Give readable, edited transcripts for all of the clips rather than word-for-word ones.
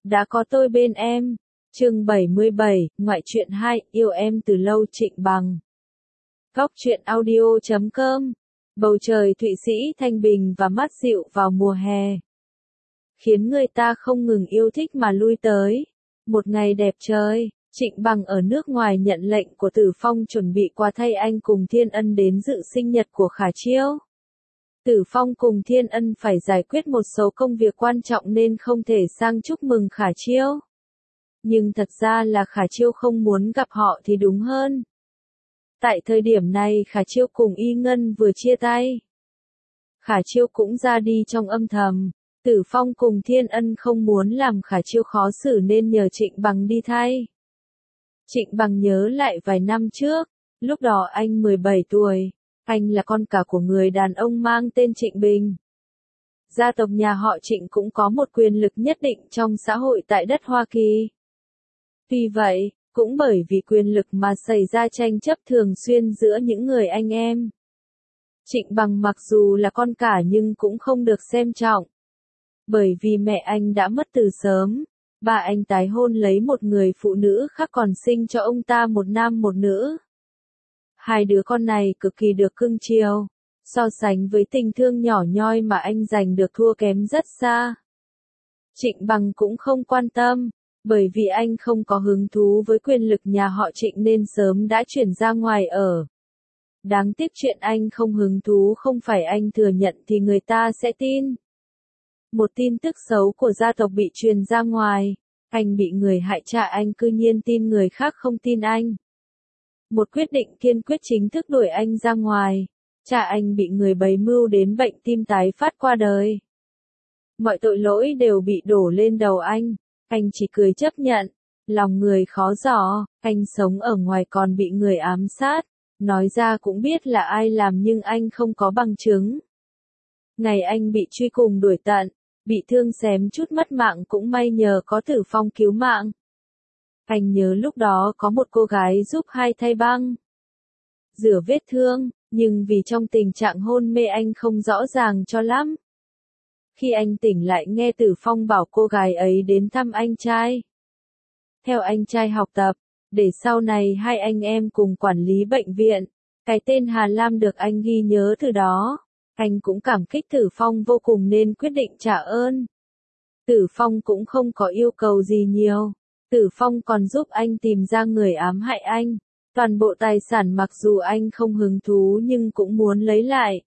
Đã có tôi bên em. Chương 77, ngoại truyện 2, yêu em từ lâu Trịnh Bằng. Góc truyện audio.com. Bầu trời Thụy Sĩ thanh bình và mát dịu vào mùa hè, khiến người ta không ngừng yêu thích mà lui tới. Một ngày đẹp trời, Trịnh Bằng ở nước ngoài nhận lệnh của Tử Phong chuẩn bị qua thay anh cùng Thiên Ân đến dự sinh nhật của Khả Chiêu. Tử Phong cùng Thiên Ân phải giải quyết một số công việc quan trọng nên không thể sang chúc mừng Khả Chiêu. Nhưng thật ra là Khả Chiêu không muốn gặp họ thì đúng hơn. Tại thời điểm này Khả Chiêu cùng Y Ngân vừa chia tay. Khả Chiêu cũng ra đi trong âm thầm. Tử Phong cùng Thiên Ân không muốn làm Khả Chiêu khó xử nên nhờ Trịnh Bằng đi thay. Trịnh Bằng nhớ lại vài năm trước, lúc đó anh 17 tuổi, anh là con cả của người đàn ông mang tên Trịnh Bình. Gia tộc nhà họ Trịnh cũng có một quyền lực nhất định trong xã hội tại đất Hoa Kỳ. Tuy vậy, cũng bởi vì quyền lực mà xảy ra tranh chấp thường xuyên giữa những người anh em. Trịnh Bằng mặc dù là con cả nhưng cũng không được xem trọng. Bởi vì mẹ anh đã mất từ sớm, ba anh tái hôn lấy một người phụ nữ khác còn sinh cho ông ta một nam một nữ. Hai đứa con này cực kỳ được cưng chiều, so sánh với tình thương nhỏ nhoi mà anh giành được thua kém rất xa. Trịnh Bằng cũng không quan tâm, bởi vì anh không có hứng thú với quyền lực nhà họ Trịnh nên sớm đã chuyển ra ngoài ở. Đáng tiếc chuyện anh không hứng thú không phải anh thừa nhận thì người ta sẽ tin. Một tin tức xấu của gia tộc bị truyền ra ngoài, anh bị người hại cha anh cư nhiên tin người khác không tin anh. Một quyết định kiên quyết chính thức đuổi anh ra ngoài, cha anh bị người bày mưu đến bệnh tim tái phát qua đời. Mọi tội lỗi đều bị đổ lên đầu anh chỉ cười chấp nhận, lòng người khó dò, anh sống ở ngoài còn bị người ám sát, nói ra cũng biết là ai làm nhưng anh không có bằng chứng. Ngày anh bị truy cùng đuổi tận, bị thương xém chút mất mạng cũng may nhờ có Tử Phong cứu mạng. Anh nhớ lúc đó có một cô gái giúp hai thay băng, rửa vết thương, nhưng vì trong tình trạng hôn mê anh không rõ ràng cho lắm. Khi anh tỉnh lại nghe Tử Phong bảo cô gái ấy đến thăm anh trai, theo anh trai học tập, để sau này hai anh em cùng quản lý bệnh viện. Cái tên Hà Lam được anh ghi nhớ từ đó. Anh cũng cảm kích Tử Phong vô cùng nên quyết định trả ơn. Tử Phong cũng không có yêu cầu gì nhiều. Tử Phong còn giúp anh tìm ra người ám hại anh. Toàn bộ tài sản mặc dù anh không hứng thú nhưng cũng muốn lấy lại.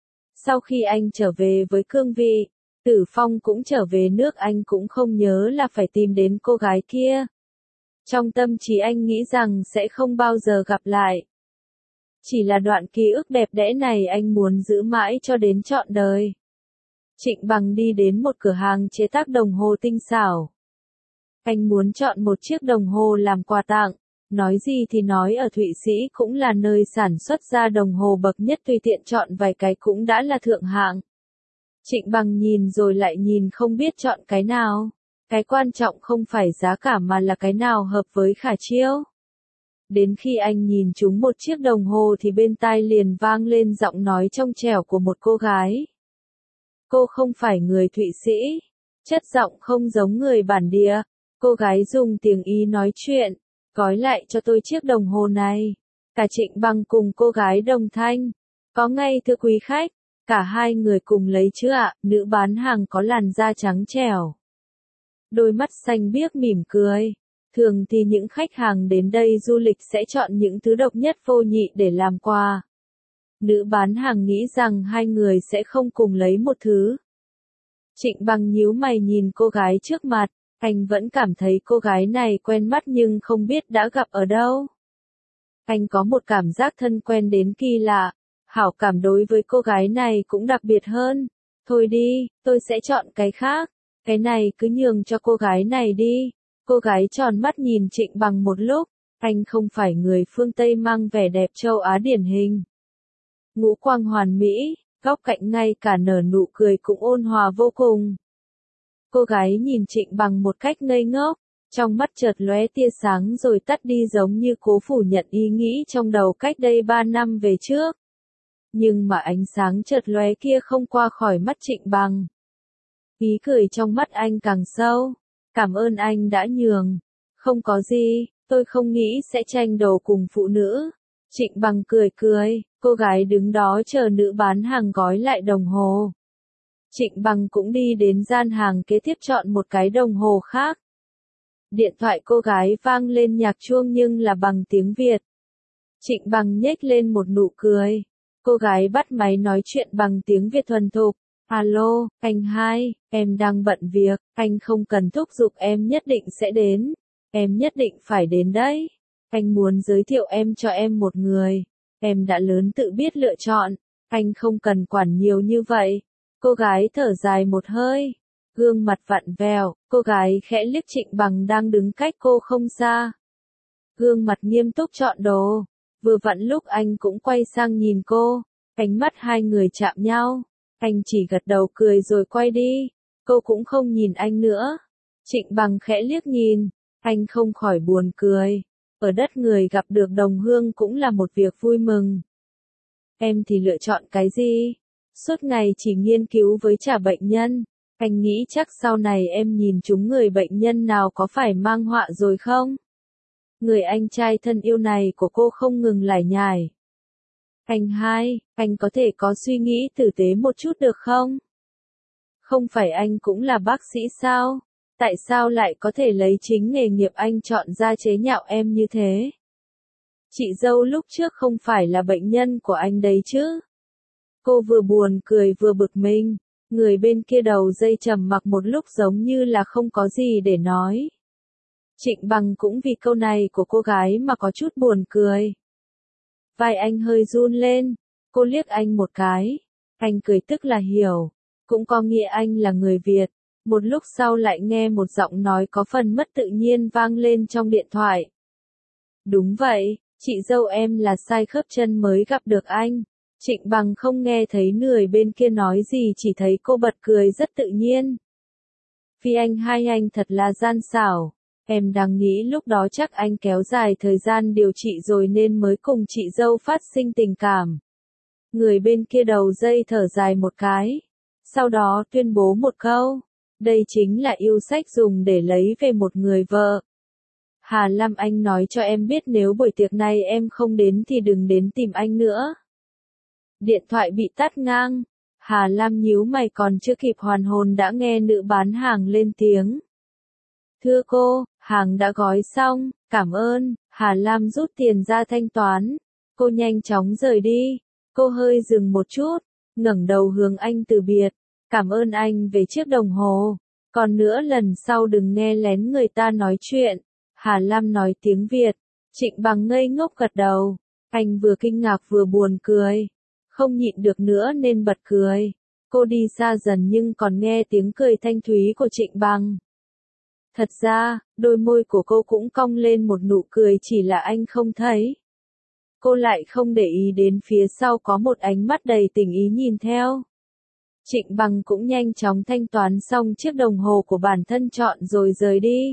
Sau khi anh trở về với cương vị, Tử Phong cũng trở về nước anh cũng không nhớ là phải tìm đến cô gái kia. Trong tâm trí anh nghĩ rằng sẽ không bao giờ gặp lại. Chỉ là đoạn ký ức đẹp đẽ này anh muốn giữ mãi cho đến trọn đời. Trịnh Bằng đi đến một cửa hàng chế tác đồng hồ tinh xảo. Anh muốn chọn một chiếc đồng hồ làm quà tặng. Nói gì thì nói ở Thụy Sĩ cũng là nơi sản xuất ra đồng hồ bậc nhất, tùy tiện chọn vài cái cũng đã là thượng hạng. Trịnh Bằng nhìn rồi lại nhìn không biết chọn cái nào. Cái quan trọng không phải giá cả mà là cái nào hợp với Khả Chiêu. Đến khi anh nhìn trúng một chiếc đồng hồ thì bên tai liền vang lên giọng nói trong trẻo của một cô gái. Cô không phải người Thụy Sĩ, chất giọng không giống người bản địa. Cô gái dùng tiếng Ý nói chuyện, gói lại cho tôi chiếc đồng hồ này. Cả Trịnh Bằng cùng cô gái đồng thanh. Có ngay thưa quý khách, cả hai người cùng lấy chứ ạ. Nữ bán hàng có làn da trắng trẻo, đôi mắt xanh biếc mỉm cười. Thường thì những khách hàng đến đây du lịch sẽ chọn những thứ độc nhất vô nhị để làm quà. Nữ bán hàng nghĩ rằng hai người sẽ không cùng lấy một thứ. Trịnh Bằng nhíu mày nhìn cô gái trước mặt, anh vẫn cảm thấy cô gái này quen mắt nhưng không biết đã gặp ở đâu. Anh có một cảm giác thân quen đến kỳ lạ, hảo cảm đối với cô gái này cũng đặc biệt hơn. Thôi đi, tôi sẽ chọn cái khác, cái này cứ nhường cho cô gái này đi. Cô gái tròn mắt nhìn Trịnh Bằng một lúc, anh không phải người phương Tây mang vẻ đẹp châu Á điển hình. Ngũ quan hoàn mỹ, góc cạnh ngay cả nở nụ cười cũng ôn hòa vô cùng. Cô gái nhìn Trịnh Bằng một cách ngây ngốc, trong mắt chợt lóe tia sáng rồi tắt đi giống như cố phủ nhận ý nghĩ trong đầu cách đây 3 năm về trước. Nhưng mà ánh sáng chợt lóe kia không qua khỏi mắt Trịnh Bằng. Ý cười trong mắt anh càng sâu. Cảm ơn anh đã nhường. Không có gì, tôi không nghĩ sẽ tranh đồ cùng phụ nữ. Trịnh Bằng cười cười, cô gái đứng đó chờ nữ bán hàng gói lại đồng hồ. Trịnh Bằng cũng đi đến gian hàng kế tiếp chọn một cái đồng hồ khác. Điện thoại cô gái vang lên nhạc chuông nhưng là bằng tiếng Việt. Trịnh Bằng nhếch lên một nụ cười. Cô gái bắt máy nói chuyện bằng tiếng Việt thuần thục. Alo, anh hai, em đang bận việc, anh không cần thúc giục em nhất định sẽ đến. Em nhất định phải đến đấy. Anh muốn giới thiệu em cho em một người. Em đã lớn tự biết lựa chọn. Anh không cần quản nhiều như vậy. Cô gái thở dài một hơi. Gương mặt vặn vẹo, cô gái khẽ liếc Trịnh Bằng đang đứng cách cô không xa. Gương mặt nghiêm túc chọn đồ. Vừa vặn lúc anh cũng quay sang nhìn cô. Ánh mắt hai người chạm nhau. Anh chỉ gật đầu cười rồi quay đi. Cô cũng không nhìn anh nữa. Trịnh Bằng khẽ liếc nhìn. Anh không khỏi buồn cười. Ở đất người gặp được đồng hương cũng là một việc vui mừng. Em thì lựa chọn cái gì? Suốt ngày chỉ nghiên cứu với trả bệnh nhân. Anh nghĩ chắc sau này em nhìn chúng người bệnh nhân nào có phải mang họa rồi không? Người anh trai thân yêu này của cô không ngừng lải nhải. Anh hai, anh có thể có suy nghĩ tử tế một chút được không? Không phải anh cũng là bác sĩ sao? Tại sao lại có thể lấy chính nghề nghiệp anh chọn ra chế nhạo em như thế? Chị dâu lúc trước không phải là bệnh nhân của anh đấy chứ? Cô vừa buồn cười vừa bực mình. Người bên kia đầu dây trầm mặc một lúc giống như là không có gì để nói. Trịnh Bằng cũng vì câu này của cô gái mà có chút buồn cười. Vai anh hơi run lên. Cô liếc anh một cái. Anh cười tức là hiểu. Cũng có nghĩa anh là người Việt. Một lúc sau lại nghe một giọng nói có phần mất tự nhiên vang lên trong điện thoại. Đúng vậy, chị dâu em là sai khớp chân mới gặp được anh. Trịnh Bằng không nghe thấy người bên kia nói gì, chỉ thấy cô bật cười rất tự nhiên. Vì anh hai anh thật là gian xảo. Em đang nghĩ lúc đó chắc anh kéo dài thời gian điều trị rồi nên mới cùng chị dâu phát sinh tình cảm. Người bên kia đầu dây thở dài một cái. Sau đó tuyên bố một câu. Đây chính là yêu sách dùng để lấy về một người vợ. Hà Lam, anh nói cho em biết nếu buổi tiệc này em không đến thì đừng đến tìm anh nữa. Điện thoại bị tắt ngang. Hà Lam nhíu mày còn chưa kịp hoàn hồn đã nghe nữ bán hàng lên tiếng. Thưa cô, hàng đã gói xong, cảm ơn. Hà Lam rút tiền ra thanh toán. Cô nhanh chóng rời đi. Cô hơi dừng một chút, ngẩng đầu hướng anh từ biệt. Cảm ơn anh về chiếc đồng hồ. Còn nữa lần sau đừng nghe lén người ta nói chuyện. Hà Lam nói tiếng Việt. Trịnh Bằng ngây ngốc gật đầu. Anh vừa kinh ngạc vừa buồn cười. Không nhịn được nữa nên bật cười. Cô đi xa dần nhưng còn nghe tiếng cười thanh thúy của Trịnh Bằng. Thật ra, đôi môi của cô cũng cong lên một nụ cười, chỉ là anh không thấy. Cô lại không để ý đến phía sau có một ánh mắt đầy tình ý nhìn theo. Trịnh Bằng cũng nhanh chóng thanh toán xong chiếc đồng hồ của bản thân chọn rồi rời đi.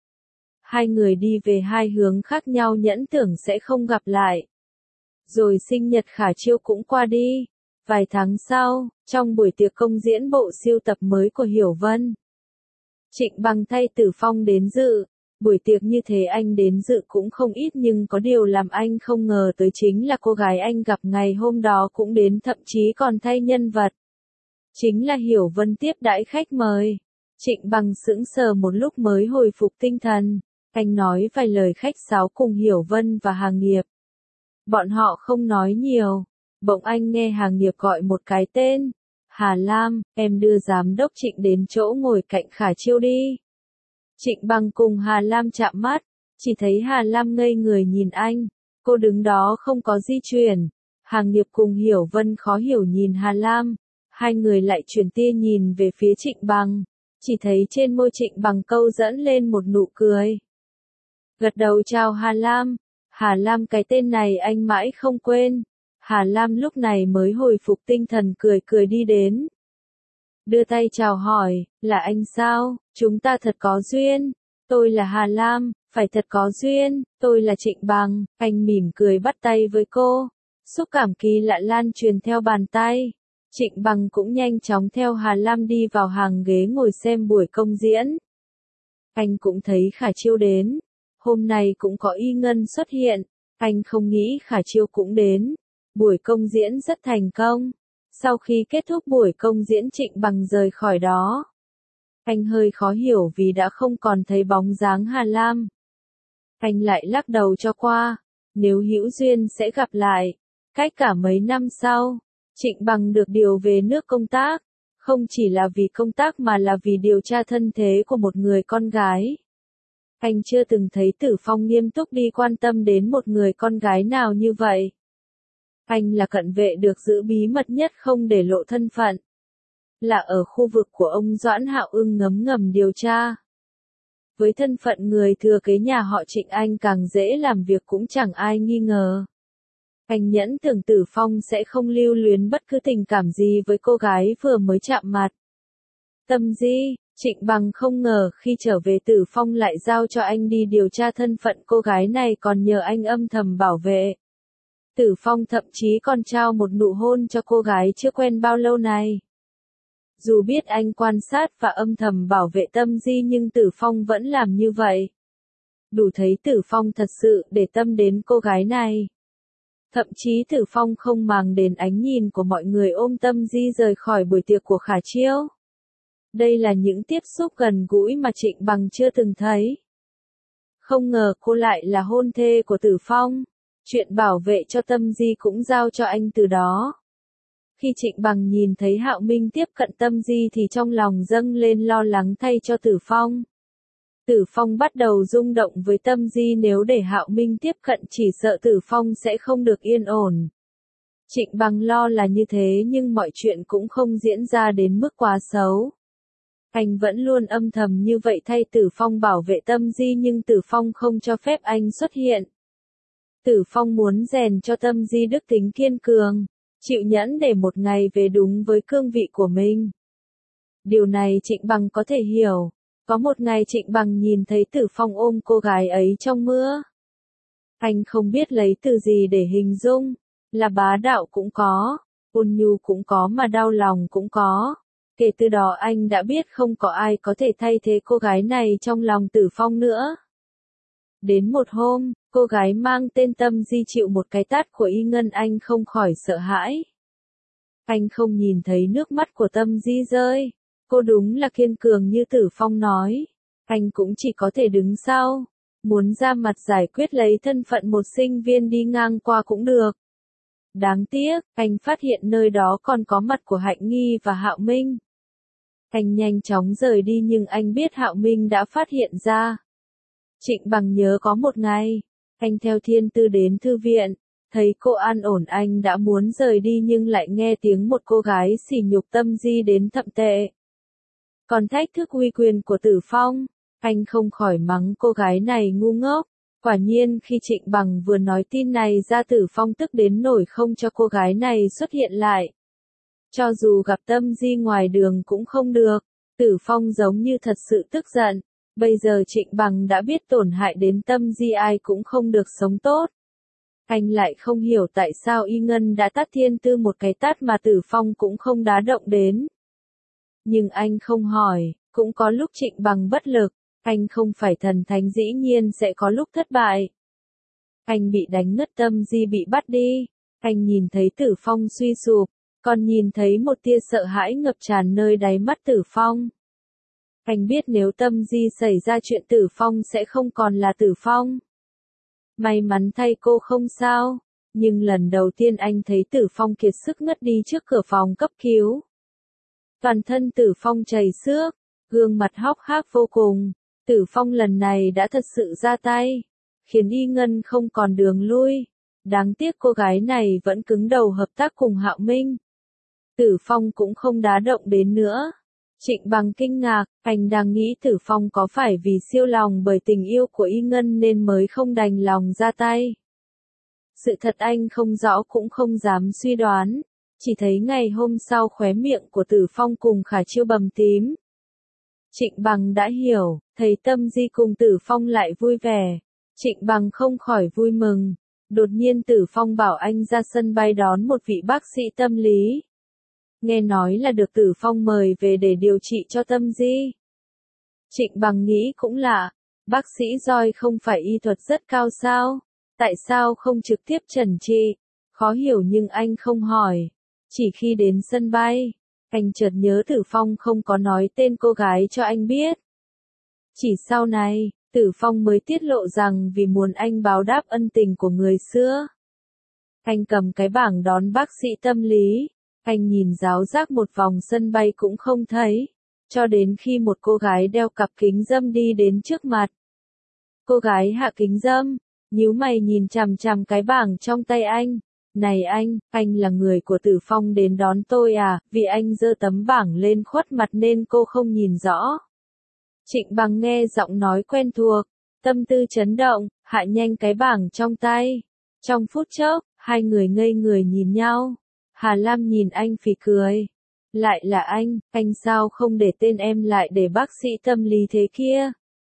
Hai người đi về hai hướng khác nhau nhẫn tưởng sẽ không gặp lại. Rồi sinh nhật Khả Chiêu cũng qua đi. Vài tháng sau, trong buổi tiệc công diễn bộ sưu tập mới của Hiểu Vân, Trịnh Bằng thay Tử Phong đến dự. Buổi tiệc như thế anh đến dự cũng không ít nhưng có điều làm anh không ngờ tới chính là cô gái anh gặp ngày hôm đó cũng đến, thậm chí còn thay nhân vật. Chính là Hiểu Vân tiếp đãi khách mời. Trịnh Bằng sững sờ một lúc mới hồi phục tinh thần. Anh nói vài lời khách sáo cùng Hiểu Vân và Hàng Nghiệp. Bọn họ không nói nhiều. Bỗng anh nghe Hàng Nghiệp gọi một cái tên. Hà Lam, em đưa giám đốc Trịnh đến chỗ ngồi cạnh Khả Chiêu đi. Trịnh Bằng cùng Hà Lam chạm mắt. Chỉ thấy Hà Lam ngây người nhìn anh. Cô đứng đó không có di chuyển. Hàng Nghiệp cùng Hiểu Vân khó hiểu nhìn Hà Lam. Hai người lại chuyển tia nhìn về phía Trịnh Bằng. Chỉ thấy trên môi Trịnh Bằng câu dẫn lên một nụ cười. Gật đầu chào Hà Lam. Hà Lam, cái tên này anh mãi không quên. Hà Lam lúc này mới hồi phục tinh thần, cười cười đi đến. Đưa tay chào hỏi, là anh sao, chúng ta thật có duyên. Tôi là Hà Lam, phải thật có duyên, tôi là Trịnh Bằng. Anh mỉm cười bắt tay với cô. Xúc cảm kỳ lạ lan truyền theo bàn tay. Trịnh Bằng cũng nhanh chóng theo Hà Lam đi vào hàng ghế ngồi xem buổi công diễn. Anh cũng thấy Khả Chiêu đến. Hôm nay cũng có Y Ngân xuất hiện. Anh không nghĩ Khả Chiêu cũng đến. Buổi công diễn rất thành công. Sau khi kết thúc buổi công diễn Trịnh Bằng rời khỏi đó. Anh hơi khó hiểu vì đã không còn thấy bóng dáng Hà Lam. Anh lại lắc đầu cho qua. Nếu hữu duyên sẽ gặp lại. Cách cả mấy năm sau, Trịnh Bằng được điều về nước công tác. Không chỉ là vì công tác mà là vì điều tra thân thế của một người con gái. Anh chưa từng thấy Tử Phong nghiêm túc đi quan tâm đến một người con gái nào như vậy. Anh là cận vệ được giữ bí mật nhất không để lộ thân phận. Là ở khu vực của ông Doãn Hạo Ưng ngấm ngầm điều tra. Với thân phận người thừa kế nhà họ Trịnh anh càng dễ làm việc cũng chẳng ai nghi ngờ. Anh nhẫn tưởng Tử Phong sẽ không lưu luyến bất cứ tình cảm gì với cô gái vừa mới chạm mặt. Tâm Di, Trịnh Bằng không ngờ khi trở về Tử Phong lại giao cho anh đi điều tra thân phận cô gái này còn nhờ anh âm thầm bảo vệ. Tử Phong thậm chí còn trao một nụ hôn cho cô gái chưa quen bao lâu này. Dù biết anh quan sát và âm thầm bảo vệ Tâm Di nhưng Tử Phong vẫn làm như vậy. Đủ thấy Tử Phong thật sự để tâm đến cô gái này. Thậm chí Tử Phong không màng đến ánh nhìn của mọi người ôm Tâm Di rời khỏi buổi tiệc của Khả Chiêu. Đây là những tiếp xúc gần gũi mà Trịnh Bằng chưa từng thấy. Không ngờ cô lại là hôn thê của Tử Phong. Chuyện bảo vệ cho Tâm Di cũng giao cho anh từ đó. Khi Trịnh Bằng nhìn thấy Hạo Minh tiếp cận Tâm Di thì trong lòng dâng lên lo lắng thay cho Tử Phong. Tử Phong bắt đầu rung động với Tâm Di, nếu để Hạo Minh tiếp cận chỉ sợ Tử Phong sẽ không được yên ổn. Trịnh Bằng lo là như thế nhưng mọi chuyện cũng không diễn ra đến mức quá xấu. Anh vẫn luôn âm thầm như vậy thay Tử Phong bảo vệ Tâm Di nhưng Tử Phong không cho phép anh xuất hiện. Tử Phong muốn rèn cho Tâm Di đức tính kiên cường, chịu nhẫn để một ngày về đúng với cương vị của mình. Điều này Trịnh Bằng có thể hiểu. Có một ngày Trịnh Bằng nhìn thấy Tử Phong ôm cô gái ấy trong mưa. Anh không biết lấy từ gì để hình dung, là bá đạo cũng có, ôn nhu cũng có mà đau lòng cũng có. Kể từ đó anh đã biết không có ai có thể thay thế cô gái này trong lòng Tử Phong nữa. Đến một hôm, cô gái mang tên Tâm Di chịu một cái tát của Y Ngân anh không khỏi sợ hãi. Anh không nhìn thấy nước mắt của Tâm Di rơi. Cô đúng là kiên cường như Tử Phong nói. Anh cũng chỉ có thể đứng sau. Muốn ra mặt giải quyết lấy thân phận một sinh viên đi ngang qua cũng được. Đáng tiếc, anh phát hiện nơi đó còn có mặt của Hạnh Nghi và Hạo Minh. Anh nhanh chóng rời đi nhưng anh biết Hạo Minh đã phát hiện ra. Trịnh Bằng nhớ có một ngày, anh theo Thiên Tư đến thư viện, thấy cô an ổn anh đã muốn rời đi nhưng lại nghe tiếng một cô gái sỉ nhục Tâm Di đến thậm tệ. Còn thách thức uy quyền của Tử Phong, anh không khỏi mắng cô gái này ngu ngốc. Quả nhiên khi Trịnh Bằng vừa nói tin này ra Tử Phong tức đến nổi không cho cô gái này xuất hiện lại. Cho dù gặp Tâm Di ngoài đường cũng không được, Tử Phong giống như thật sự tức giận. Bây giờ Trịnh Bằng đã biết tổn hại đến Tâm Di ai cũng không được sống tốt. Anh lại không hiểu tại sao Y Ngân đã tát Thiên Tư một cái tát mà Tử Phong cũng không đá động đến. Nhưng anh không hỏi, cũng có lúc Trịnh Bằng bất lực, anh không phải thần thánh dĩ nhiên sẽ có lúc thất bại. Anh bị đánh ngất Tâm Di bị bắt đi, anh nhìn thấy Tử Phong suy sụp, còn nhìn thấy một tia sợ hãi ngập tràn nơi đáy mắt Tử Phong. Anh biết nếu Tâm Di xảy ra chuyện Tử Phong sẽ không còn là Tử Phong. May mắn thay cô không sao, nhưng lần đầu tiên anh thấy Tử Phong kiệt sức ngất đi trước cửa phòng cấp cứu. Toàn thân Tử Phong chảy xước, gương mặt hốc hác vô cùng. Tử Phong lần này đã thật sự ra tay, khiến Y Ngân không còn đường lui. Đáng tiếc cô gái này vẫn cứng đầu hợp tác cùng Hạo Minh. Tử Phong cũng không đá động đến nữa. Trịnh Bằng kinh ngạc, anh đang nghĩ Tử Phong có phải vì siêu lòng bởi tình yêu của Y Ngân nên mới không đành lòng ra tay. Sự thật anh không rõ cũng không dám suy đoán, chỉ thấy ngày hôm sau khóe miệng của Tử Phong cùng Khả Chiêu bầm tím. Trịnh Bằng đã hiểu, thấy Tâm Di cùng Tử Phong lại vui vẻ. Trịnh Bằng không khỏi vui mừng. Đột nhiên Tử Phong bảo anh ra sân bay đón một vị bác sĩ tâm lý. Nghe nói là được Tử Phong mời về để điều trị cho Tâm Di. Trịnh Bằng nghĩ cũng lạ, bác sĩ Joy không phải y thuật rất cao sao? Tại sao không trực tiếp trần trị? Khó hiểu nhưng anh không hỏi. Chỉ khi đến sân bay, anh chợt nhớ Tử Phong không có nói tên cô gái cho anh biết. Chỉ sau này, Tử Phong mới tiết lộ rằng vì muốn anh báo đáp ân tình của người xưa. Anh cầm cái bảng đón bác sĩ tâm lý, anh nhìn ráo rác một vòng sân bay cũng không thấy, cho đến khi một cô gái đeo cặp kính râm đi đến trước mặt. Cô gái hạ kính râm, nhíu mày nhìn chằm chằm cái bảng trong tay anh. Này anh là người của Tử Phong đến đón tôi à? Vì anh giơ tấm bảng lên khuất mặt nên cô không nhìn rõ. Trịnh Bằng nghe giọng nói quen thuộc, tâm tư chấn động, hạ nhanh cái bảng trong tay. Trong phút chốc, hai người ngây người nhìn nhau. Hà Lam nhìn anh phì cười. Lại là anh sao không để tên em lại để bác sĩ tâm lý thế kia?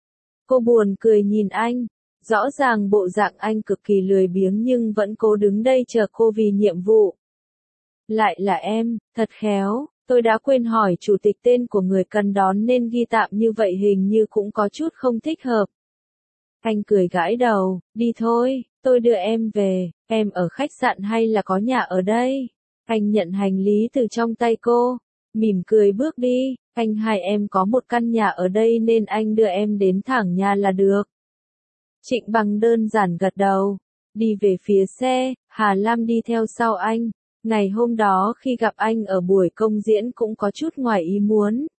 Cô buồn cười nhìn anh. Rõ ràng bộ dạng anh cực kỳ lười biếng nhưng vẫn cố đứng đây chờ cô vì nhiệm vụ. Lại là em, thật khéo, tôi đã quên hỏi chủ tịch tên của người cần đón nên ghi tạm như vậy hình như cũng có chút không thích hợp. Anh cười gãi đầu, đi thôi, tôi đưa em về, em ở khách sạn hay là có nhà ở đây? Anh nhận hành lý từ trong tay cô, mỉm cười bước đi, anh hai em có một căn nhà ở đây nên anh đưa em đến thẳng nhà là được. Trịnh Bằng đơn giản gật đầu, đi về phía xe, Hà Lam đi theo sau anh. Ngày hôm đó khi gặp anh ở buổi công diễn cũng có chút ngoài ý muốn.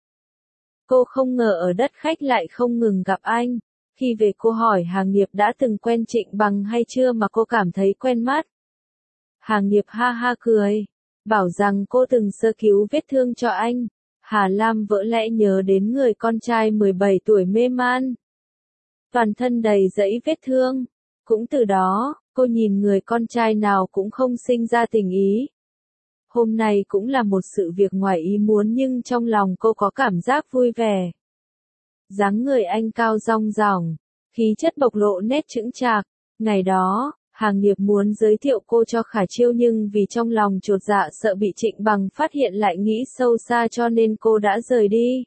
Cô không ngờ ở đất khách lại không ngừng gặp anh. Khi về cô hỏi Hàng Nghiệp đã từng quen Trịnh Bằng hay chưa mà cô cảm thấy quen mắt. Hàng Nghiệp ha ha cười, bảo rằng cô từng sơ cứu vết thương cho anh. Hà Lam vỡ lẽ nhớ đến người con trai 17 tuổi mê man. Toàn thân đầy dẫy vết thương. Cũng từ đó, cô nhìn người con trai nào cũng không sinh ra tình ý. Hôm nay cũng là một sự việc ngoài ý muốn nhưng trong lòng cô có cảm giác vui vẻ. Dáng người anh cao rong ròng, khí chất bộc lộ nét chững chạc. Ngày đó, Hàng Nghiệp muốn giới thiệu cô cho Khả Chiêu nhưng vì trong lòng chột dạ sợ bị Trịnh Bằng phát hiện lại nghĩ sâu xa cho nên cô đã rời đi.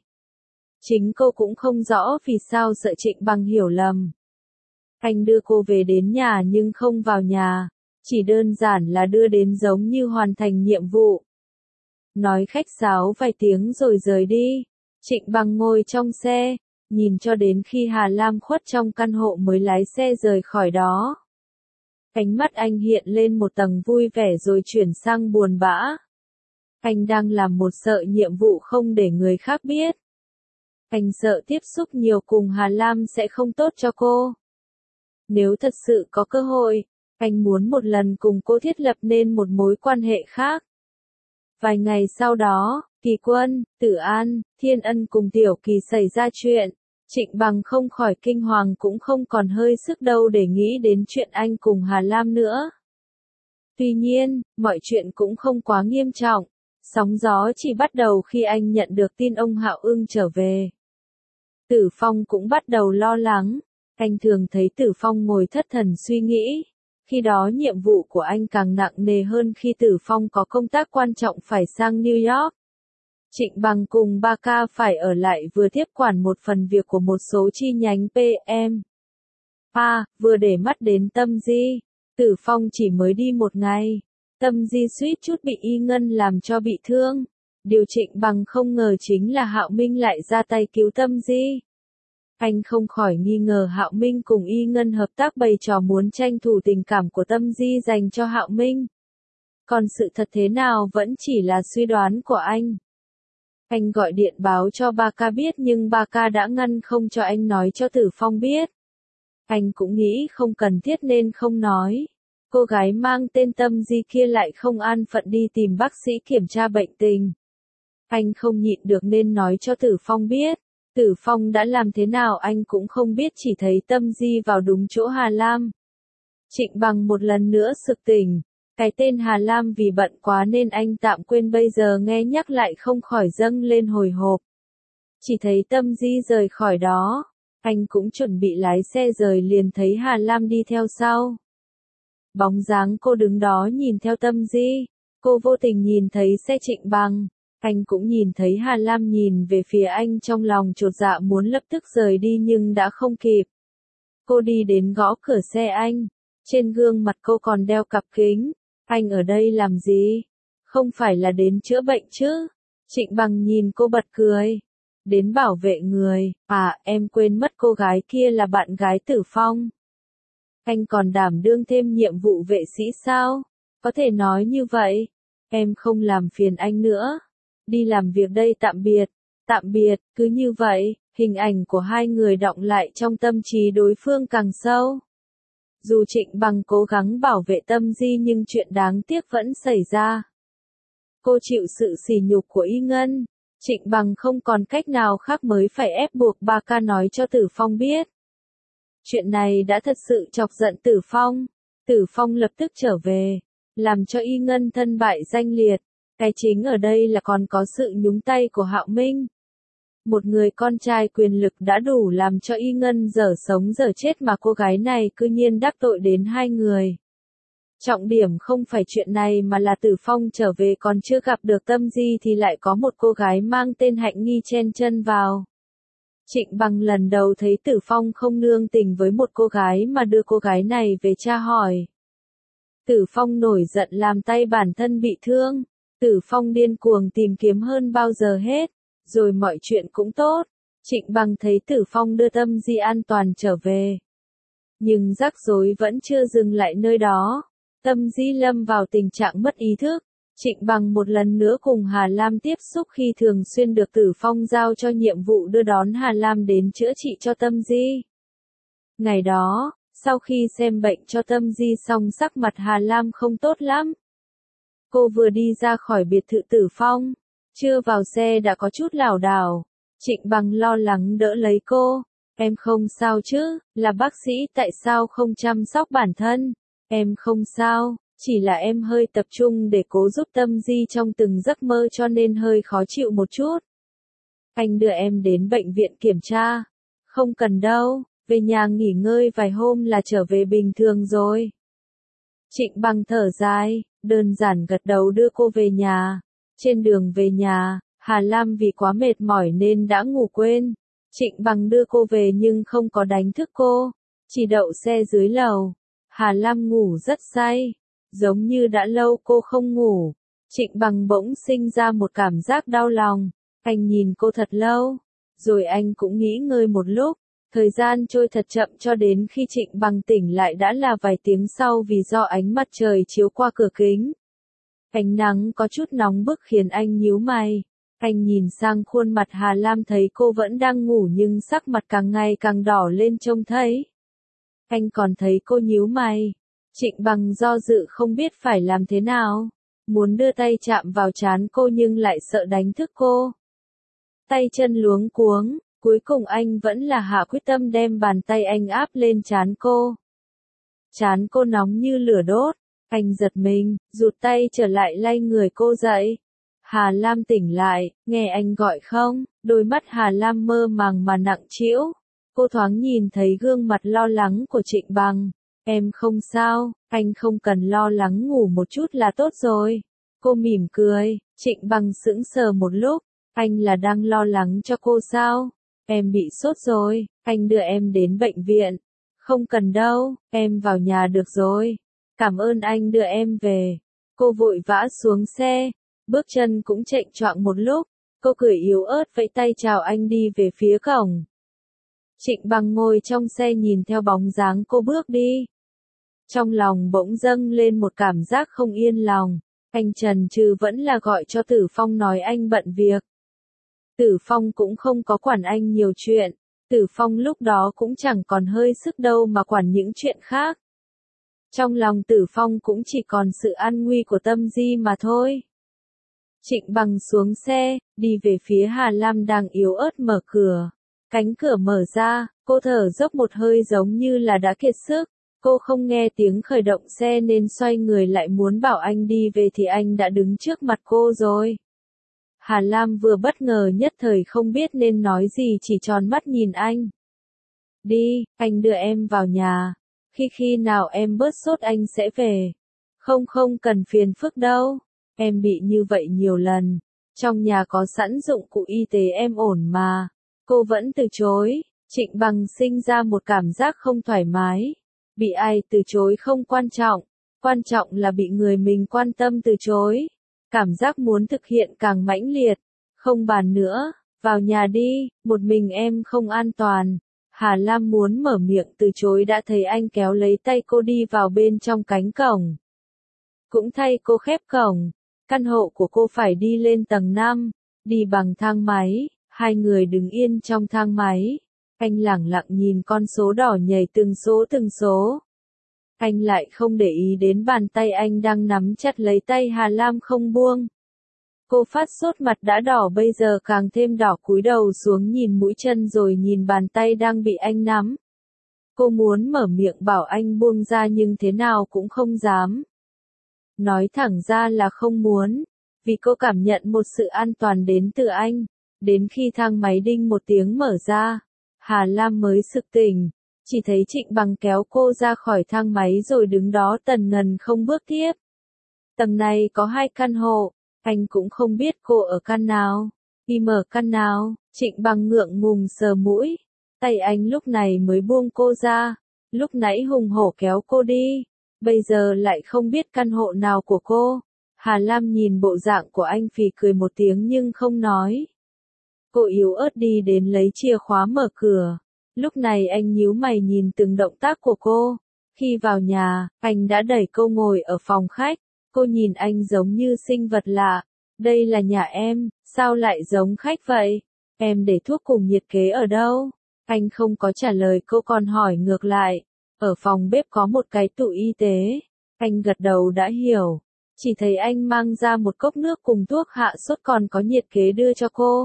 Chính cô cũng không rõ vì sao sợ Trịnh Bằng hiểu lầm. Anh đưa cô về đến nhà nhưng không vào nhà, chỉ đơn giản là đưa đến giống như hoàn thành nhiệm vụ. Nói khách sáo vài tiếng rồi rời đi. Trịnh Bằng ngồi trong xe, nhìn cho đến khi Hà Lam khuất trong căn hộ mới lái xe rời khỏi đó. Ánh mắt anh hiện lên một tầng vui vẻ rồi chuyển sang buồn bã. Anh đang làm một sợi nhiệm vụ không để người khác biết. Anh sợ tiếp xúc nhiều cùng Hà Lam sẽ không tốt cho cô. Nếu thật sự có cơ hội, anh muốn một lần cùng cô thiết lập nên một mối quan hệ khác. Vài ngày sau đó, Kỳ Quân, Tử An, Thiên Ân cùng Tiểu Kỳ xảy ra chuyện. Trịnh Bằng không khỏi kinh hoàng cũng không còn hơi sức đâu để nghĩ đến chuyện anh cùng Hà Lam nữa. Tuy nhiên, mọi chuyện cũng không quá nghiêm trọng. Sóng gió chỉ bắt đầu khi anh nhận được tin ông Hạo Ưng trở về. Tử Phong cũng bắt đầu lo lắng. Anh thường thấy Tử Phong ngồi thất thần suy nghĩ. Khi đó nhiệm vụ của anh càng nặng nề hơn khi Tử Phong có công tác quan trọng phải sang New York. Trịnh Bằng cùng Ba Ca phải ở lại vừa tiếp quản một phần việc của một số chi nhánh PM. Vừa để mắt đến Tâm Di. Tử Phong chỉ mới đi một ngày. Tâm Di suýt chút bị Y Ngân làm cho bị thương. Điều Trịnh Bằng không ngờ chính là Hạo Minh lại ra tay cứu Tâm Di. Anh không khỏi nghi ngờ Hạo Minh cùng Y Ngân hợp tác bày trò muốn tranh thủ tình cảm của Tâm Di dành cho Hạo Minh. Còn sự thật thế nào vẫn chỉ là suy đoán của anh. Anh gọi điện báo cho Ba Ca biết nhưng Ba Ca đã ngăn không cho anh nói cho Tử Phong biết. Anh cũng nghĩ không cần thiết nên không nói. Cô gái mang tên Tâm Di kia lại không an phận đi tìm bác sĩ kiểm tra bệnh tình. Anh không nhịn được nên nói cho Tử Phong biết. Tử Phong đã làm thế nào anh cũng không biết chỉ thấy Tâm Di vào đúng chỗ Hà Lam. Trịnh Bằng một lần nữa sực tỉnh. Cái tên Hà Lam vì bận quá nên anh tạm quên bây giờ nghe nhắc lại không khỏi dâng lên hồi hộp. Chỉ thấy Tâm Di rời khỏi đó. Anh cũng chuẩn bị lái xe rời liền thấy Hà Lam đi theo sau. Bóng dáng cô đứng đó nhìn theo Tâm Di. Cô vô tình nhìn thấy xe Trịnh Bằng. Anh cũng nhìn thấy Hà Lam nhìn về phía anh trong lòng chột dạ muốn lập tức rời đi nhưng đã không kịp. Cô đi đến gõ cửa xe anh. Trên gương mặt cô còn đeo cặp kính. Anh ở đây làm gì? Không phải là đến chữa bệnh chứ? Trịnh Bằng nhìn cô bật cười. Đến bảo vệ người. À, em quên mất cô gái kia là bạn gái Tử Phong. Anh còn đảm đương thêm nhiệm vụ vệ sĩ sao? Có thể nói như vậy. Em không làm phiền anh nữa. Đi làm việc đây, tạm biệt. Tạm biệt, cứ như vậy, hình ảnh của hai người đọng lại trong tâm trí đối phương càng sâu. Dù Trịnh Bằng cố gắng bảo vệ Tâm Di nhưng chuyện đáng tiếc vẫn xảy ra. Cô chịu sự sỉ nhục của Y Ngân. Trịnh Bằng không còn cách nào khác mới phải ép buộc ba ca nói cho Tử Phong biết. Chuyện này đã thật sự chọc giận Tử Phong. Tử Phong lập tức trở về, làm cho Y Ngân thân bại danh liệt. Cái chính ở đây là còn có sự nhúng tay của Hạo Minh. Một người con trai quyền lực đã đủ làm cho Y Ngân dở sống dở chết mà cô gái này cư nhiên đắc tội đến hai người. Trọng điểm không phải chuyện này mà là Tử Phong trở về còn chưa gặp được Tâm Di thì lại có một cô gái mang tên Hạnh Nghi chen chân vào. Trịnh Bằng lần đầu thấy Tử Phong không nương tình với một cô gái mà đưa cô gái này về tra hỏi. Tử Phong nổi giận làm tay bản thân bị thương. Tử Phong điên cuồng tìm kiếm hơn bao giờ hết. Rồi mọi chuyện cũng tốt. Trịnh Bằng thấy Tử Phong đưa Tâm Di an toàn trở về. Nhưng rắc rối vẫn chưa dừng lại nơi đó. Tâm Di lâm vào tình trạng mất ý thức. Trịnh Bằng một lần nữa cùng Hà Lam tiếp xúc khi thường xuyên được Tử Phong giao cho nhiệm vụ đưa đón Hà Lam đến chữa trị cho Tâm Di. Ngày đó, sau khi xem bệnh cho Tâm Di xong sắc mặt Hà Lam không tốt lắm. Cô vừa đi ra khỏi biệt thự Tử Phong, chưa vào xe đã có chút lảo đảo. Trịnh Bằng lo lắng đỡ lấy cô. Em không sao chứ, là bác sĩ tại sao không chăm sóc bản thân? Em không sao, chỉ là em hơi tập trung để cố giúp Tâm Di trong từng giấc mơ cho nên hơi khó chịu một chút. Anh đưa em đến bệnh viện kiểm tra. Không cần đâu, về nhà nghỉ ngơi vài hôm là trở về bình thường rồi. Trịnh Bằng thở dài, đơn giản gật đầu đưa cô về nhà. Trên đường về nhà, Hà Lam vì quá mệt mỏi nên đã ngủ quên. Trịnh Bằng đưa cô về nhưng không có đánh thức cô, chỉ đậu xe dưới lầu. Hà Lam ngủ rất say, giống như đã lâu cô không ngủ. Trịnh Bằng bỗng sinh ra một cảm giác đau lòng. Anh nhìn cô thật lâu, rồi anh cũng nghỉ ngơi một lúc. Thời gian trôi thật chậm cho đến khi Trịnh Bằng tỉnh lại đã là vài tiếng sau vì do ánh mặt trời chiếu qua cửa kính. Ánh nắng có chút nóng bức khiến anh nhíu mày. Anh nhìn sang khuôn mặt Hà Lam thấy cô vẫn đang ngủ nhưng sắc mặt càng ngày càng đỏ lên trông thấy. Anh còn thấy cô nhíu mày. Trịnh Bằng do dự không biết phải làm thế nào. Muốn đưa tay chạm vào trán cô nhưng lại sợ đánh thức cô. Tay chân luống cuống, cuối cùng anh vẫn là hạ quyết tâm đem bàn tay anh áp lên trán cô. Trán cô nóng như lửa đốt. Anh giật mình, rụt tay trở lại lay người cô dậy. Hà Lam tỉnh lại, nghe anh gọi không? Đôi mắt Hà Lam mơ màng mà nặng trĩu. Cô thoáng nhìn thấy gương mặt lo lắng của Trịnh Bằng. Em không sao, anh không cần lo lắng, ngủ một chút là tốt rồi. Cô mỉm cười. Trịnh Bằng sững sờ một lúc. Anh là đang lo lắng cho cô sao? Em bị sốt rồi, anh đưa em đến bệnh viện. Không cần đâu, em vào nhà được rồi. Cảm ơn anh đưa em về. Cô vội vã xuống xe, bước chân cũng chệch choạng một lúc. Cô cười yếu ớt vẫy tay chào anh đi về phía cổng. Trịnh Bằng ngồi trong xe nhìn theo bóng dáng cô bước đi. Trong lòng bỗng dâng lên một cảm giác không yên lòng. Anh chần chừ vẫn là gọi cho Tử Phong nói anh bận việc. Tử Phong cũng không có quản anh nhiều chuyện. Tử Phong lúc đó cũng chẳng còn hơi sức đâu mà quản những chuyện khác. Trong lòng Tử Phong cũng chỉ còn sự an nguy của Tâm Di mà thôi. Trịnh Bằng xuống xe, đi về phía Hà Lam đang yếu ớt mở cửa. Cánh cửa mở ra, cô thở dốc một hơi giống như là đã kiệt sức. Cô không nghe tiếng khởi động xe nên xoay người lại muốn bảo anh đi về thì anh đã đứng trước mặt cô rồi. Hà Lam vừa bất ngờ nhất thời không biết nên nói gì chỉ tròn mắt nhìn anh. Đi, anh đưa em vào nhà. Khi nào em bớt sốt anh sẽ về. Không cần phiền phức đâu. Em bị như vậy nhiều lần. Trong nhà có sẵn dụng cụ y tế em ổn mà. Cô vẫn từ chối. Trịnh Bằng sinh ra một cảm giác không thoải mái. Bị ai từ chối không quan trọng là bị người mình quan tâm từ chối. Cảm giác muốn thực hiện càng mãnh liệt. Không bàn nữa, vào nhà đi, một mình em không an toàn. Hà Lam muốn mở miệng từ chối đã thấy anh kéo lấy tay cô đi vào bên trong cánh cổng. Cũng thay cô khép cổng, căn hộ của cô phải đi lên tầng 5, đi bằng thang máy, hai người đứng yên trong thang máy. Anh lẳng lặng nhìn con số đỏ nhảy từng số. Anh lại không để ý đến bàn tay anh đang nắm chặt lấy tay Hà Lam không buông. Cô phát sốt, mặt đã đỏ bây giờ càng thêm đỏ, cúi đầu xuống nhìn mũi chân rồi nhìn bàn tay đang bị anh nắm. Cô muốn mở miệng bảo anh buông ra nhưng thế nào cũng không dám. Nói thẳng ra là không muốn, vì cô cảm nhận một sự an toàn đến từ anh. Đến khi thang máy đinh một tiếng mở ra, Hà Lam mới sực tỉnh, chỉ thấy Trịnh Bằng kéo cô ra khỏi thang máy rồi đứng đó tần ngần không bước tiếp. Tầng này có 2 căn hộ, anh cũng không biết cô ở căn nào, đi mở căn nào. Trịnh Bằng ngượng ngùng sờ mũi, tay anh lúc này mới buông cô ra, lúc nãy hùng hổ kéo cô đi, bây giờ lại không biết căn hộ nào của cô. Hà Lam nhìn bộ dạng của anh phì cười một tiếng nhưng không nói. Cô yếu ớt đi đến lấy chìa khóa mở cửa. Lúc này anh nhíu mày nhìn từng động tác của cô. Khi vào nhà, anh đã đẩy cô ngồi ở phòng khách. Cô nhìn anh giống như sinh vật lạ. Đây là nhà em, sao lại giống khách vậy? Em để thuốc cùng nhiệt kế ở đâu? Anh không có trả lời cô còn hỏi ngược lại. Ở phòng bếp có một cái tủ y tế. Anh gật đầu đã hiểu. Chỉ thấy anh mang ra một cốc nước cùng thuốc hạ sốt còn có nhiệt kế đưa cho cô.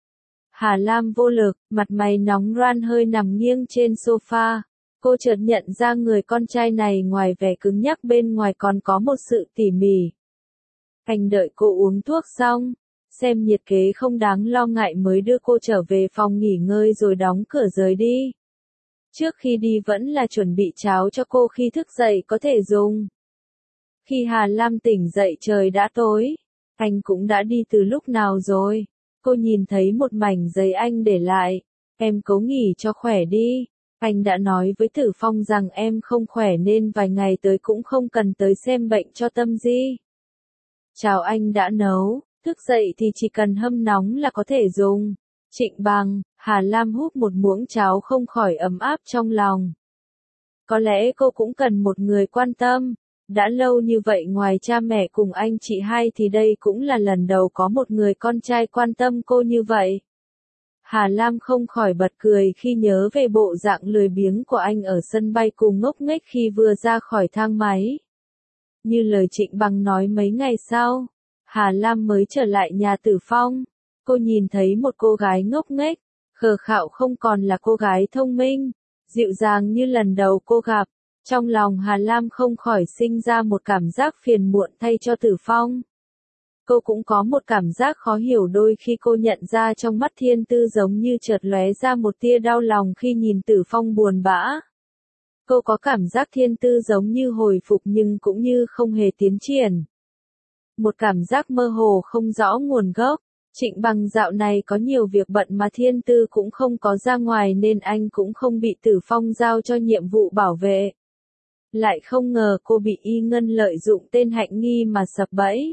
Hà Lam vô lực, mặt mày nóng ran hơi nằm nghiêng trên sofa. Cô chợt nhận ra người con trai này ngoài vẻ cứng nhắc bên ngoài còn có một sự tỉ mỉ. Anh đợi cô uống thuốc xong, xem nhiệt kế không đáng lo ngại mới đưa cô trở về phòng nghỉ ngơi rồi đóng cửa rời đi. Trước khi đi vẫn là chuẩn bị cháo cho cô khi thức dậy có thể dùng. Khi Hà Lam tỉnh dậy trời đã tối. Anh cũng đã đi từ lúc nào rồi? Cô nhìn thấy một mảnh giấy anh để lại. Em cố nghỉ cho khỏe đi. Anh đã nói với Tử Phong rằng em không khỏe nên vài ngày tới cũng không cần tới xem bệnh cho Tâm Di. Cháo anh đã nấu, thức dậy thì chỉ cần hâm nóng là có thể dùng. Trịnh Bằng, Hà Lam húp một muỗng cháo không khỏi ấm áp trong lòng. Có lẽ cô cũng cần một người quan tâm. Đã lâu như vậy ngoài cha mẹ cùng anh chị hai thì đây cũng là lần đầu có một người con trai quan tâm cô như vậy. Hà Lam không khỏi bật cười khi nhớ về bộ dạng lười biếng của anh ở sân bay cùng ngốc nghếch khi vừa ra khỏi thang máy. Như lời Trịnh Bằng nói mấy ngày sau, Hà Lam mới trở lại nhà Tử Phong. Cô nhìn thấy một cô gái ngốc nghếch, khờ khạo không còn là cô gái thông minh, dịu dàng như lần đầu cô gặp. Trong lòng Hà Lam không khỏi sinh ra một cảm giác phiền muộn thay cho Tử Phong. Cô cũng có một cảm giác khó hiểu đôi khi cô nhận ra trong mắt Thiên Tư giống như chợt lóe ra một tia đau lòng khi nhìn Tử Phong buồn bã. Cô có cảm giác Thiên Tư giống như hồi phục nhưng cũng như không hề tiến triển. Một cảm giác mơ hồ không rõ nguồn gốc. Trịnh Bằng dạo này có nhiều việc bận mà Thiên Tư cũng không có ra ngoài nên anh cũng không bị Tử Phong giao cho nhiệm vụ bảo vệ. Lại không ngờ cô bị Y Ngân lợi dụng tên Hạnh Nghi mà sập bẫy.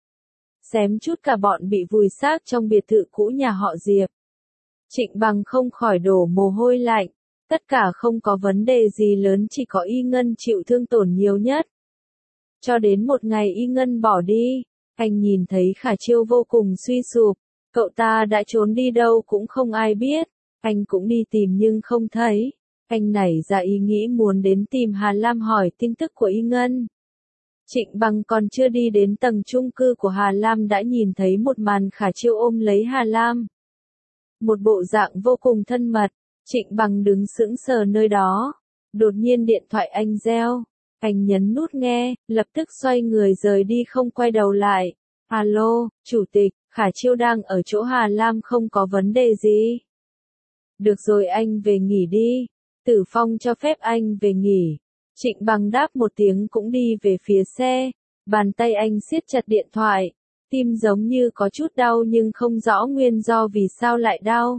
Xém chút cả bọn bị vùi xác trong biệt thự cũ nhà họ Diệp. Trịnh Bằng không khỏi đổ mồ hôi lạnh. Tất cả không có vấn đề gì lớn, chỉ có Y Ngân chịu thương tổn nhiều nhất. Cho đến một ngày Y Ngân bỏ đi, anh nhìn thấy Khả Chiêu vô cùng suy sụp. Cậu ta đã trốn đi đâu cũng không ai biết. Anh cũng đi tìm nhưng không thấy. Anh nảy ra ý nghĩ muốn đến tìm Hà Lam hỏi tin tức của Y Ngân. Trịnh Bằng còn chưa đi đến tầng chung cư của Hà Lam đã nhìn thấy một màn Khả Chiêu ôm lấy Hà Lam. Một bộ dạng vô cùng thân mật. Trịnh Bằng đứng sững sờ nơi đó. Đột nhiên điện thoại anh reo. Anh nhấn nút nghe, lập tức xoay người rời đi không quay đầu lại. Alo, chủ tịch, Khả Chiêu đang ở chỗ Hà Lam không có vấn đề gì. Được rồi anh về nghỉ đi. Tử Phong cho phép anh về nghỉ. Trịnh Bằng đáp một tiếng cũng đi về phía xe. Bàn tay anh siết chặt điện thoại. Tim giống như có chút đau nhưng không rõ nguyên do vì sao lại đau.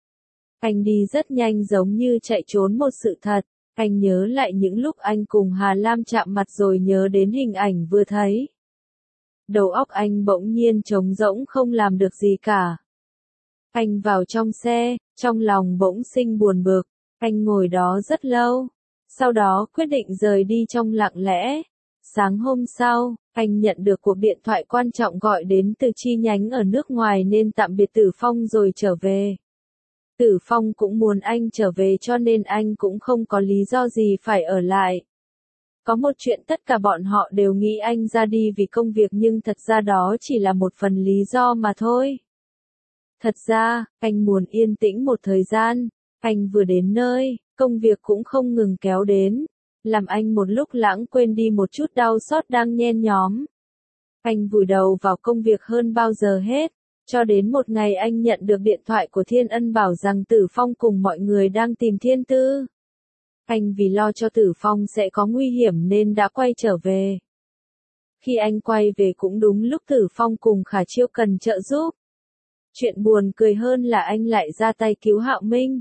Anh đi rất nhanh giống như chạy trốn một sự thật. Anh nhớ lại những lúc anh cùng Hà Lam chạm mặt rồi nhớ đến hình ảnh vừa thấy. Đầu óc anh bỗng nhiên trống rỗng không làm được gì cả. Anh vào trong xe, trong lòng bỗng sinh buồn bực. Anh ngồi đó rất lâu. Sau đó quyết định rời đi trong lặng lẽ. Sáng hôm sau, anh nhận được cuộc điện thoại quan trọng gọi đến từ chi nhánh ở nước ngoài nên tạm biệt Tử Phong rồi trở về. Tử Phong cũng muốn anh trở về cho nên anh cũng không có lý do gì phải ở lại. Có một chuyện tất cả bọn họ đều nghĩ anh ra đi vì công việc nhưng thật ra đó chỉ là một phần lý do mà thôi. Thật ra, anh muốn yên tĩnh một thời gian. Anh vừa đến nơi, công việc cũng không ngừng kéo đến. Làm anh một lúc lãng quên đi một chút đau xót đang nhen nhóm. Anh vùi đầu vào công việc hơn bao giờ hết. Cho đến một ngày anh nhận được điện thoại của Thiên Ân bảo rằng Tử Phong cùng mọi người đang tìm Thiên Tư. Anh vì lo cho Tử Phong sẽ có nguy hiểm nên đã quay trở về. Khi anh quay về cũng đúng lúc Tử Phong cùng Khả Chiêu cần trợ giúp. Chuyện buồn cười hơn là anh lại ra tay cứu Hạo Minh.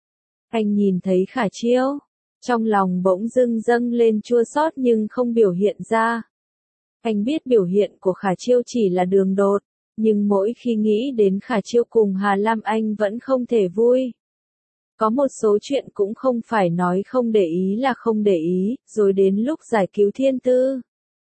Anh nhìn thấy Khả Chiêu, trong lòng bỗng dưng dâng lên chua xót nhưng không biểu hiện ra. Anh biết biểu hiện của Khả Chiêu chỉ là đường đột, nhưng mỗi khi nghĩ đến Khả Chiêu cùng Hà Lam anh vẫn không thể vui. Có một số chuyện cũng không phải nói không để ý là không để ý, rồi đến lúc giải cứu Thiên Tư.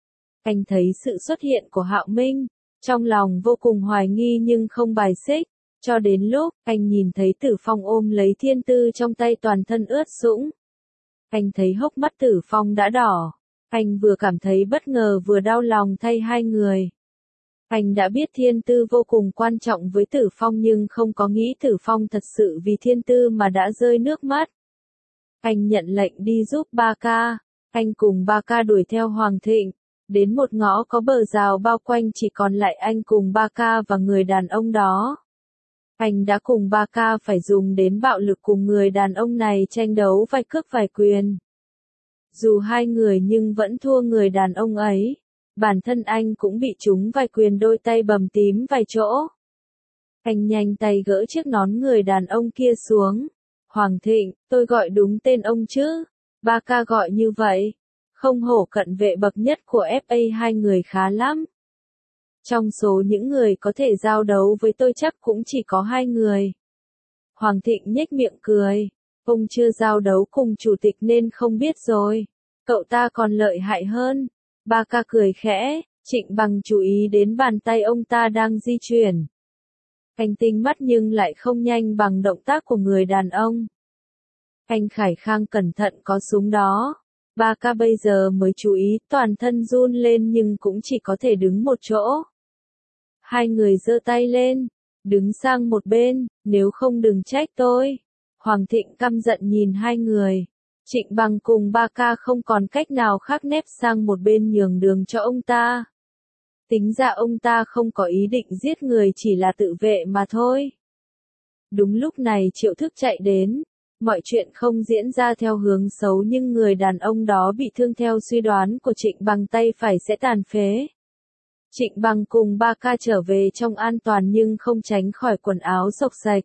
Anh thấy sự xuất hiện của Hạo Minh, trong lòng vô cùng hoài nghi nhưng không bài xích, cho đến lúc anh nhìn thấy Tử Phong ôm lấy Thiên Tư trong tay toàn thân ướt sũng. Anh thấy hốc mắt Tử Phong đã đỏ, anh vừa cảm thấy bất ngờ vừa đau lòng thay hai người. Anh đã biết Thiên Tư vô cùng quan trọng với Tử Phong nhưng không có nghĩ Tử Phong thật sự vì Thiên Tư mà đã rơi nước mắt. Anh nhận lệnh đi giúp Ba Ca, anh cùng Ba Ca đuổi theo Hoàng Thịnh, đến một ngõ có bờ rào bao quanh chỉ còn lại anh cùng Ba Ca và người đàn ông đó. Anh đã cùng Ba Ca phải dùng đến bạo lực cùng người đàn ông này tranh đấu vài cước vài quyền. Dù hai người nhưng vẫn thua người đàn ông ấy. Bản thân anh cũng bị trúng vài quyền đôi tay bầm tím vài chỗ. Anh nhanh tay gỡ chiếc nón người đàn ông kia xuống. Hoàng Thịnh, tôi gọi đúng tên ông chứ? Ba Ca gọi như vậy. Không hổ cận vệ bậc nhất của FA hai người khá lắm. Trong số những người có thể giao đấu với tôi chắc cũng chỉ có hai người. Hoàng Thịnh nhếch miệng cười. Ông chưa giao đấu cùng chủ tịch nên không biết rồi. Cậu ta còn lợi hại hơn. Ba Ca cười khẽ, Trịnh Bằng chú ý đến bàn tay ông ta đang di chuyển. Anh tinh mắt nhưng lại không nhanh bằng động tác của người đàn ông. Anh khải khang cẩn thận có súng đó. Ba Ca bây giờ mới chú ý, toàn thân run lên nhưng cũng chỉ có thể đứng một chỗ. Hai người giơ tay lên, đứng sang một bên, nếu không đừng trách tôi. Hoàng Thịnh căm giận nhìn hai người. Trịnh Bằng cùng Ba Ca không còn cách nào khác nép sang một bên nhường đường cho ông ta. Tính ra ông ta không có ý định giết người chỉ là tự vệ mà thôi. Đúng lúc này Triệu Thức chạy đến. Mọi chuyện không diễn ra theo hướng xấu nhưng người đàn ông đó bị thương theo suy đoán của Trịnh Bằng tay phải sẽ tàn phế. Trịnh Bằng cùng Ba Ca trở về trong an toàn nhưng không tránh khỏi quần áo xộc xạch.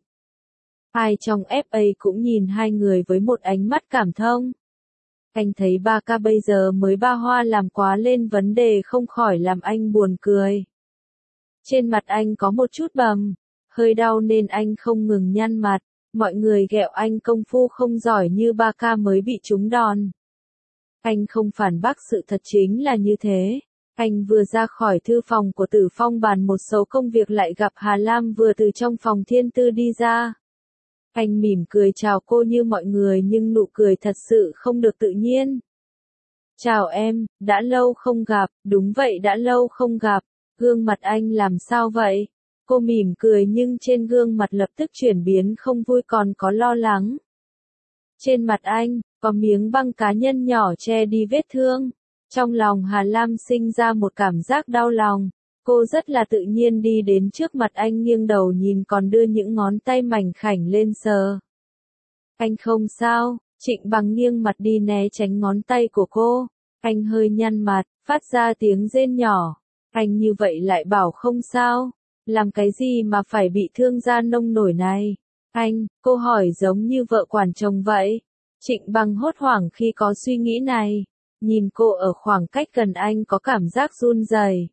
Ai trong FA cũng nhìn hai người với một ánh mắt cảm thông. Anh thấy Ba Ca bây giờ mới ba hoa làm quá lên vấn đề không khỏi làm anh buồn cười. Trên mặt anh có một chút bầm, hơi đau nên anh không ngừng nhăn mặt. Mọi người ghẹo anh công phu không giỏi như Ba Ca mới bị trúng đòn. Anh không phản bác sự thật chính là như thế. Anh vừa ra khỏi thư phòng của Tử Phong bàn một số công việc lại gặp Hà Lam vừa từ trong phòng Thiên Tư đi ra. Anh mỉm cười chào cô như mọi người nhưng nụ cười thật sự không được tự nhiên. Chào em, đã lâu không gặp, đúng vậy đã lâu không gặp, gương mặt anh làm sao vậy? Cô mỉm cười nhưng trên gương mặt lập tức chuyển biến không vui còn có lo lắng. Trên mặt anh, có miếng băng cá nhân nhỏ che đi vết thương. Trong lòng Hà Lam sinh ra một cảm giác đau lòng. Cô rất là tự nhiên đi đến trước mặt anh nghiêng đầu nhìn còn đưa những ngón tay mảnh khảnh lên sờ. Anh không sao, Trịnh Bằng nghiêng mặt đi né tránh ngón tay của cô. Anh hơi nhăn mặt, phát ra tiếng rên nhỏ. Anh như vậy lại bảo không sao, làm cái gì mà phải bị thương ra nông nổi này? Anh, cô hỏi giống như vợ quản chồng vậy. Trịnh Bằng hốt hoảng khi có suy nghĩ này, nhìn cô ở khoảng cách gần anh có cảm giác run rẩy.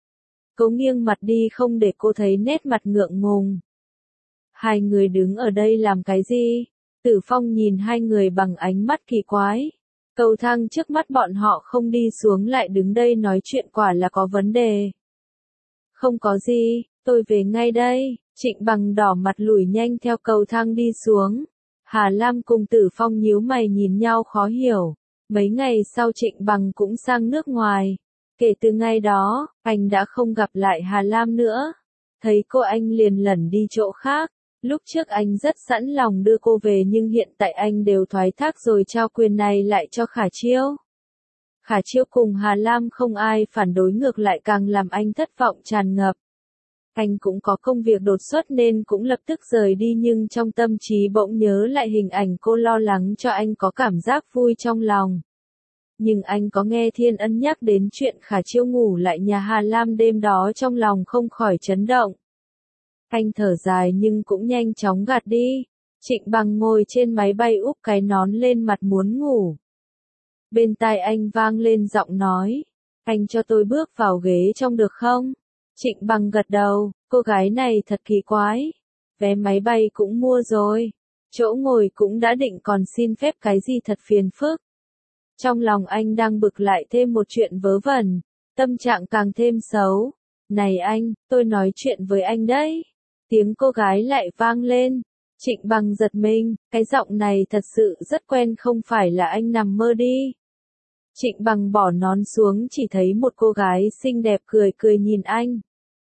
Cô nghiêng mặt đi không để cô thấy nét mặt ngượng ngùng. Hai người đứng ở đây làm cái gì? Tử Phong nhìn hai người bằng ánh mắt kỳ quái. Cầu thang trước mắt bọn họ không đi xuống lại đứng đây nói chuyện quả là có vấn đề. Không có gì, tôi về ngay đây. Trịnh Bằng đỏ mặt lùi nhanh theo cầu thang đi xuống. Hà Lam cùng Tử Phong nhíu mày nhìn nhau khó hiểu. Mấy ngày sau Trịnh Bằng cũng sang nước ngoài. Kể từ ngày đó, anh đã không gặp lại Hà Lam nữa. Thấy cô anh liền lẩn đi chỗ khác. Lúc trước anh rất sẵn lòng đưa cô về nhưng hiện tại anh đều thoái thác rồi trao quyền này lại cho Khả Chiêu. Khả Chiêu cùng Hà Lam không ai phản đối ngược lại càng làm anh thất vọng tràn ngập. Anh cũng có công việc đột xuất nên cũng lập tức rời đi nhưng trong tâm trí bỗng nhớ lại hình ảnh cô lo lắng cho anh có cảm giác vui trong lòng. Nhưng anh có nghe Thiên Ân nhắc đến chuyện Khả Chiêu ngủ lại nhà Hà Lam đêm đó trong lòng không khỏi chấn động. Anh thở dài nhưng cũng nhanh chóng gạt đi. Trịnh Bằng ngồi trên máy bay úp cái nón lên mặt muốn ngủ. Bên tai anh vang lên giọng nói. Anh cho tôi bước vào ghế trong được không? Trịnh Bằng gật đầu, cô gái này thật kỳ quái. Vé máy bay cũng mua rồi. Chỗ ngồi cũng đã định còn xin phép cái gì thật phiền phức. Trong lòng anh đang bực lại thêm một chuyện vớ vẩn. Tâm trạng càng thêm xấu. Này anh, tôi nói chuyện với anh đấy. Tiếng cô gái lại vang lên. Trịnh Bằng giật mình, cái giọng này thật sự rất quen không phải là anh nằm mơ đi. Trịnh Bằng bỏ nón xuống chỉ thấy một cô gái xinh đẹp cười cười nhìn anh.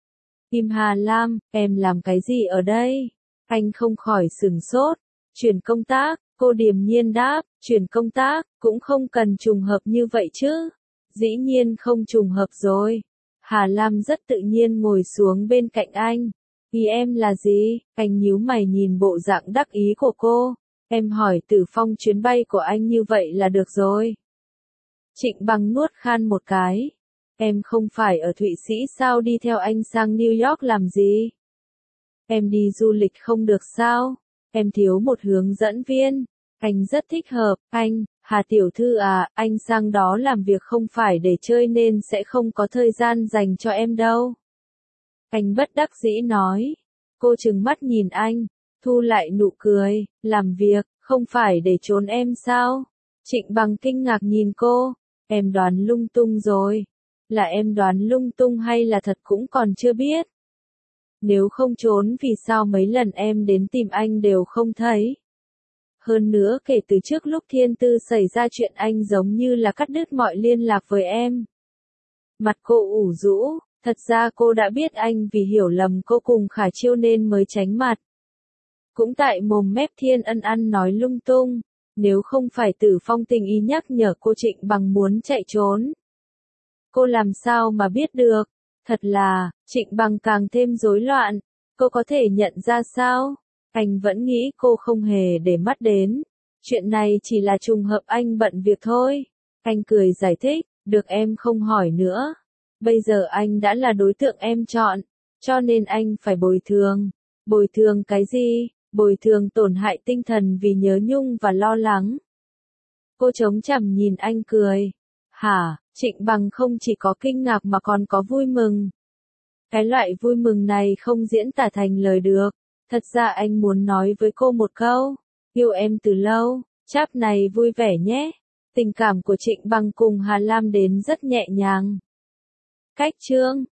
Kim Hà Lam, em làm cái gì ở đây? Anh không khỏi sửng sốt. Chuyển công tác, cô điềm nhiên đáp, chuyển công tác, cũng không cần trùng hợp như vậy chứ. Dĩ nhiên không trùng hợp rồi. Hà Lam rất tự nhiên ngồi xuống bên cạnh anh. Ý em là gì? Anh nhíu mày nhìn bộ dạng đắc ý của cô. Em hỏi Tử Phong chuyến bay của anh như vậy là được rồi. Trịnh Bằng nuốt khan một cái. Em không phải ở Thụy Sĩ sao đi theo anh sang New York làm gì? Em đi du lịch không được sao? Em thiếu một hướng dẫn viên. Anh rất thích hợp, anh, Hà tiểu thư à, anh sang đó làm việc không phải để chơi nên sẽ không có thời gian dành cho em đâu. Anh bất đắc dĩ nói. Cô trừng mắt nhìn anh, thu lại nụ cười, làm việc, không phải để trốn em sao? Trịnh Bằng kinh ngạc nhìn cô, em đoán lung tung rồi. Là em đoán lung tung hay là thật cũng còn chưa biết. Nếu không trốn vì sao mấy lần em đến tìm anh đều không thấy. Hơn nữa kể từ trước lúc Thiên Tư xảy ra chuyện anh giống như là cắt đứt mọi liên lạc với em. Mặt cô ủ rũ. Thật ra cô đã biết anh vì hiểu lầm cô cùng Khả Chiêu nên mới tránh mặt. Cũng tại mồm mép Thiên Ân ăn nói lung tung, nếu không phải Tử Phong tình ý nhắc nhở cô Trịnh Bằng muốn chạy trốn. Cô làm sao mà biết được, thật là, Trịnh Bằng càng thêm rối loạn, cô có thể nhận ra sao? Anh vẫn nghĩ cô không hề để mắt đến, chuyện này chỉ là trùng hợp anh bận việc thôi. Anh cười giải thích, được em không hỏi nữa. Bây giờ anh đã là đối tượng em chọn, cho nên anh phải bồi thường. Bồi thường cái gì? Bồi thường tổn hại tinh thần vì nhớ nhung và lo lắng. Cô chống chằm nhìn anh cười. Hả? Trịnh Bằng không chỉ có kinh ngạc mà còn có vui mừng. Cái loại vui mừng này không diễn tả thành lời được. Thật ra anh muốn nói với cô một câu. Yêu em từ lâu, chap này vui vẻ nhé. Tình cảm của Trịnh Bằng cùng Hà Lam đến rất nhẹ nhàng. Cách chương